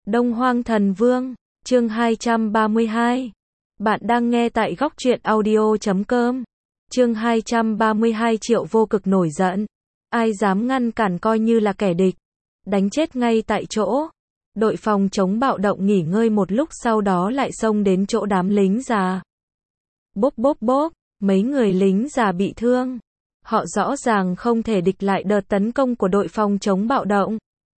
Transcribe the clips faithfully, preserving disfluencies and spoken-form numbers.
Đông Hoang Thần Vương, chương hai trăm ba mươi hai. Bạn đang nghe tại góc truyện audio chấm com. Chương hai trăm ba mươi hai Triệu Vô Cực nổi giận. Ai dám ngăn cản coi như là kẻ địch. Đánh chết ngay tại chỗ. Đội phòng chống bạo động nghỉ ngơi một lúc sau đó lại xông đến chỗ đám lính già. Bốp bốp bốp, mấy người lính già bị thương. Họ rõ ràng không thể địch lại đợt tấn công của đội phòng chống bạo động.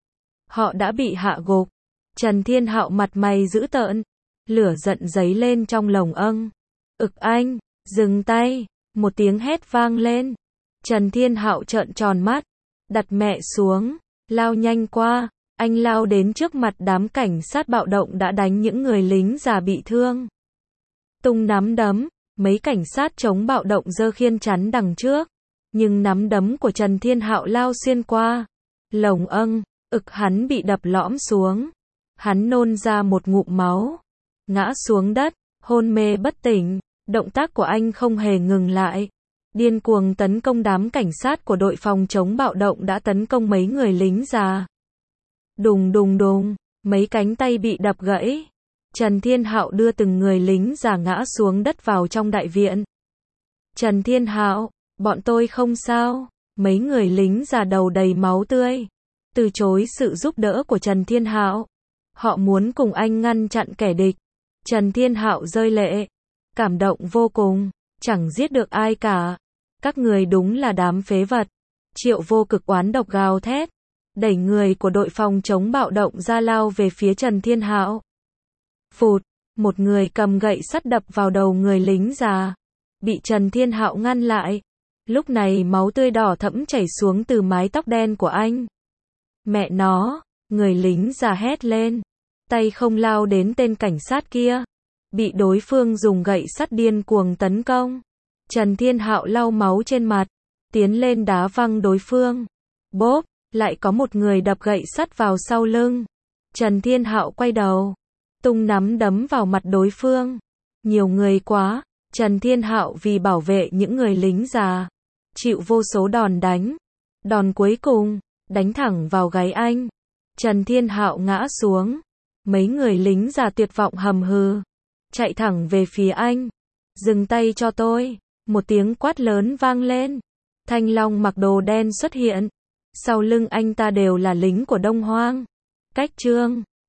Họ đã bị hạ gục. Trần Thiên Hạo mặt mày dữ tợn, lửa giận dấy lên trong lồng âng. Ực anh, dừng tay, một tiếng hét vang lên. Trần Thiên Hạo trợn tròn mắt, đặt mẹ xuống, lao nhanh qua, anh lao đến trước mặt đám cảnh sát bạo động đã đánh những người lính già bị thương. Tung nắm đấm, mấy cảnh sát chống bạo động giơ khiên chắn đằng trước, nhưng nắm đấm của Trần Thiên Hạo lao xuyên qua lồng âng, ực hắn bị đập lõm xuống. Hắn nôn ra một ngụm máu, ngã xuống đất, hôn mê bất tỉnh. Động tác của anh không hề ngừng lại, điên cuồng tấn công đám cảnh sát của đội phòng chống bạo động đã tấn công mấy người lính già. Đùng đùng đùng, mấy cánh tay bị đập gãy. Trần Thiên Hạo đưa từng người lính già ngã xuống đất vào trong đại viện. Trần Thiên Hạo, bọn tôi không sao. Mấy người lính già đầu đầy máu tươi, từ chối sự giúp đỡ của Trần Thiên Hạo. Họ muốn cùng anh ngăn chặn kẻ địch. Trần Thiên Hạo rơi lệ, cảm động vô cùng, chẳng giết được ai cả. Các người đúng là đám phế vật. Triệu Vô Cực oán độc gào thét, đẩy người của đội phòng chống bạo động ra lao về phía Trần Thiên Hạo. Phụt, một người cầm gậy sắt đập vào đầu người lính già, bị Trần Thiên Hạo ngăn lại. Lúc này máu tươi đỏ thẫm chảy xuống từ mái tóc đen của anh. Mẹ nó, người lính già hét lên, tay không lao đến tên cảnh sát kia, bị đối phương dùng gậy sắt điên cuồng tấn công. Trần Thiên Hạo lau máu trên mặt, tiến lên đá văng đối phương. Bốp, lại có một người đập gậy sắt vào sau lưng. Trần Thiên Hạo quay đầu, tung nắm đấm vào mặt đối phương. Nhiều người quá, Trần Thiên Hạo vì bảo vệ những người lính già, chịu vô số đòn đánh. Đòn cuối cùng, đánh thẳng vào gáy anh. Trần Thiên Hạo ngã xuống. Mấy người lính già tuyệt vọng hầm hừ, chạy thẳng về phía anh. Dừng tay cho tôi. Một tiếng quát lớn vang lên. Thanh Long mặc đồ đen xuất hiện. Sau lưng anh ta đều là lính của Đông Hoang. Cách Trương,